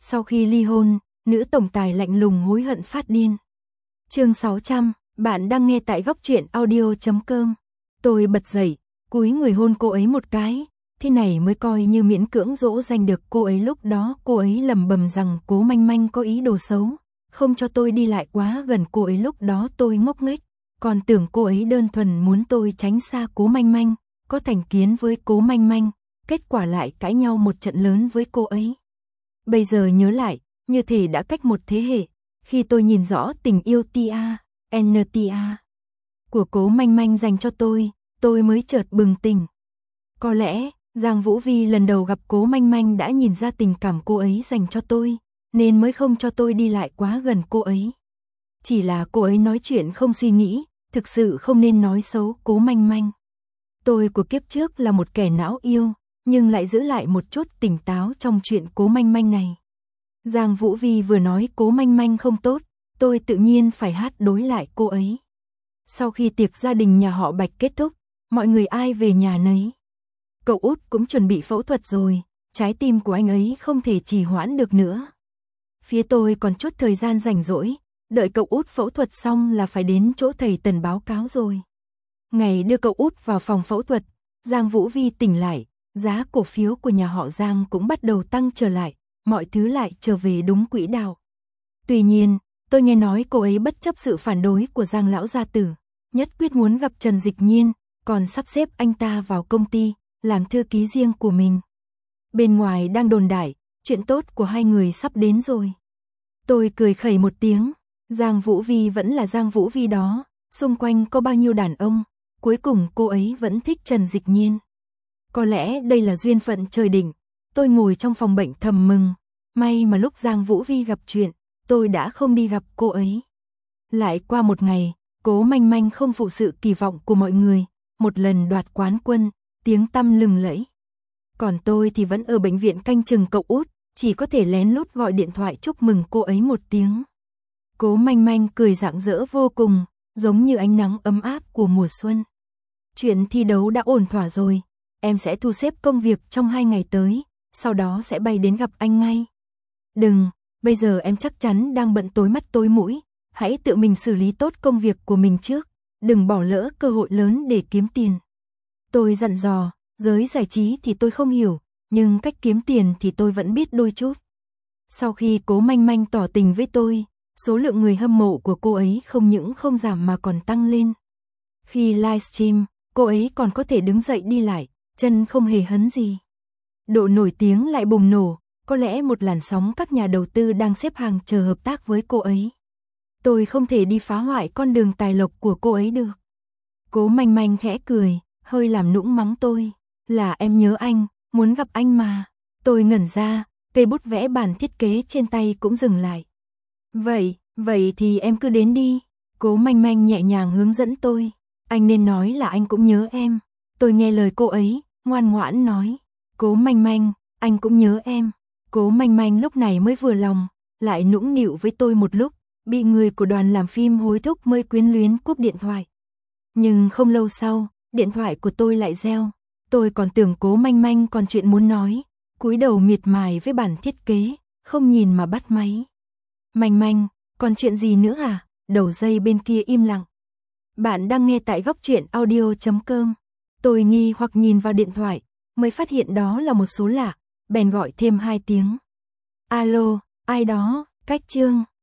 Sau khi ly hôn, nữ tổng tài lạnh lùng hối hận phát điên. Chương 600, bạn đang nghe tại góc truyện audio.com. Tôi bật dậy, cúi người hôn cô ấy một cái, thế này mới coi như miễn cưỡng dỗ dành được cô ấy. Lúc đó cô ấy lẩm bẩm rằng Cố Manh Manh có ý đồ xấu, không cho tôi đi lại quá gần cô ấy. Lúc đó tôi ngốc nghếch, còn tưởng cô ấy đơn thuần muốn tôi tránh xa Cố Manh Manh, có thành kiến với Cố Manh Manh, kết quả lại cãi nhau một trận lớn với cô ấy. Bây giờ nhớ lại, như thể đã cách một thế hệ, khi tôi nhìn rõ tình yêu NTA của Cố Manh Manh dành cho tôi mới chợt bừng tỉnh. Có lẽ, Giang Vũ Vi lần đầu gặp Cố Manh Manh đã nhìn ra tình cảm cô ấy dành cho tôi, nên mới không cho tôi đi lại quá gần cô ấy. Chỉ là cô ấy nói chuyện không suy nghĩ, thực sự không nên nói xấu Cố Manh Manh. Tôi của kiếp trước là một kẻ não yêu, nhưng lại giữ lại một chút tỉnh táo trong chuyện Cố Manh Manh này. Giang Vũ Vi vừa nói Cố Manh Manh không tốt, tôi tự nhiên phải hát đối lại cô ấy. Sau khi tiệc gia đình nhà họ Bạch kết thúc, mọi người ai về nhà nấy. Cậu út cũng chuẩn bị phẫu thuật rồi, trái tim của anh ấy không thể trì hoãn được nữa. Phía tôi còn chút thời gian rảnh rỗi, đợi cậu út phẫu thuật xong là phải đến chỗ thầy Tần báo cáo rồi. Ngày đưa cậu út vào phòng phẫu thuật, Giang Vũ Vi tỉnh lại, giá cổ phiếu của nhà họ Giang cũng bắt đầu tăng trở lại, mọi thứ lại trở về đúng quỹ đạo. Tuy nhiên, tôi nghe nói cô ấy bất chấp sự phản đối của Giang lão gia tử, nhất quyết muốn gặp Trần Dịch Nhiên, còn sắp xếp anh ta vào công ty, làm thư ký riêng của mình. Bên ngoài đang đồn đại, chuyện tốt của hai người sắp đến rồi. Tôi cười khẩy một tiếng, Giang Vũ Vi vẫn là Giang Vũ Vi đó, xung quanh có bao nhiêu đàn ông, cuối cùng cô ấy vẫn thích Trần Dịch Nhiên. Có lẽ đây là duyên phận trời định, tôi ngồi trong phòng bệnh thầm mừng, may mà lúc Giang Vũ Vi gặp chuyện, tôi đã không đi gặp cô ấy. Lại qua một ngày, Cố Manh Manh không phụ sự kỳ vọng của mọi người, một lần đoạt quán quân, tiếng tăm lừng lẫy. Còn tôi thì vẫn ở bệnh viện canh chừng cậu út, chỉ có thể lén lút gọi điện thoại chúc mừng cô ấy một tiếng. Cố Manh Manh cười rạng rỡ vô cùng, giống như ánh nắng ấm áp của mùa xuân. Chuyện thi đấu đã ổn thỏa rồi, em sẽ thu xếp công việc trong 2 ngày tới, sau đó sẽ bay đến gặp anh ngay. Đừng, bây giờ em chắc chắn đang bận tối mắt tối mũi, hãy tự mình xử lý tốt công việc của mình trước, đừng bỏ lỡ cơ hội lớn để kiếm tiền. Tôi dặn dò, giới giải trí thì tôi không hiểu, nhưng cách kiếm tiền thì tôi vẫn biết đôi chút. Sau khi Cố Manh Manh tỏ tình với tôi, số lượng người hâm mộ của cô ấy không những không giảm mà còn tăng lên. Khi livestream, cô ấy còn có thể đứng dậy đi lại, chân không hề hấn gì. Độ nổi tiếng lại bùng nổ, có lẽ một làn sóng các nhà đầu tư đang xếp hàng chờ hợp tác với cô ấy. Tôi không thể đi phá hoại con đường tài lộc của cô ấy được. Cố Manh Manh khẽ cười, hơi làm nũng mắng tôi, là em nhớ anh, muốn gặp anh mà. Tôi ngẩn ra, cây bút vẽ bản thiết kế trên tay cũng dừng lại. Vậy thì em cứ đến đi. Cố Manh Manh nhẹ nhàng hướng dẫn tôi. Anh nên nói là anh cũng nhớ em. Tôi nghe lời cô ấy, ngoan ngoãn nói. Cố Manh Manh, anh cũng nhớ em. Cố Manh Manh lúc này mới vừa lòng, lại nũng nịu với tôi một lúc, bị người của đoàn làm phim hối thúc mới quyến luyến cúp điện thoại. Nhưng không lâu sau, điện thoại của tôi lại reo. Tôi còn tưởng Cố Manh Manh còn chuyện muốn nói, cúi đầu miệt mài với bản thiết kế, không nhìn mà bắt máy. Manh Manh, còn chuyện gì nữa à? Đầu dây bên kia im lặng. Bạn đang nghe tại góc truyện audio.com. Tôi nghi hoặc nhìn vào điện thoại, mới phát hiện đó là một số lạ, bèn gọi thêm 2 tiếng. Alo, ai đó, Cách Chương.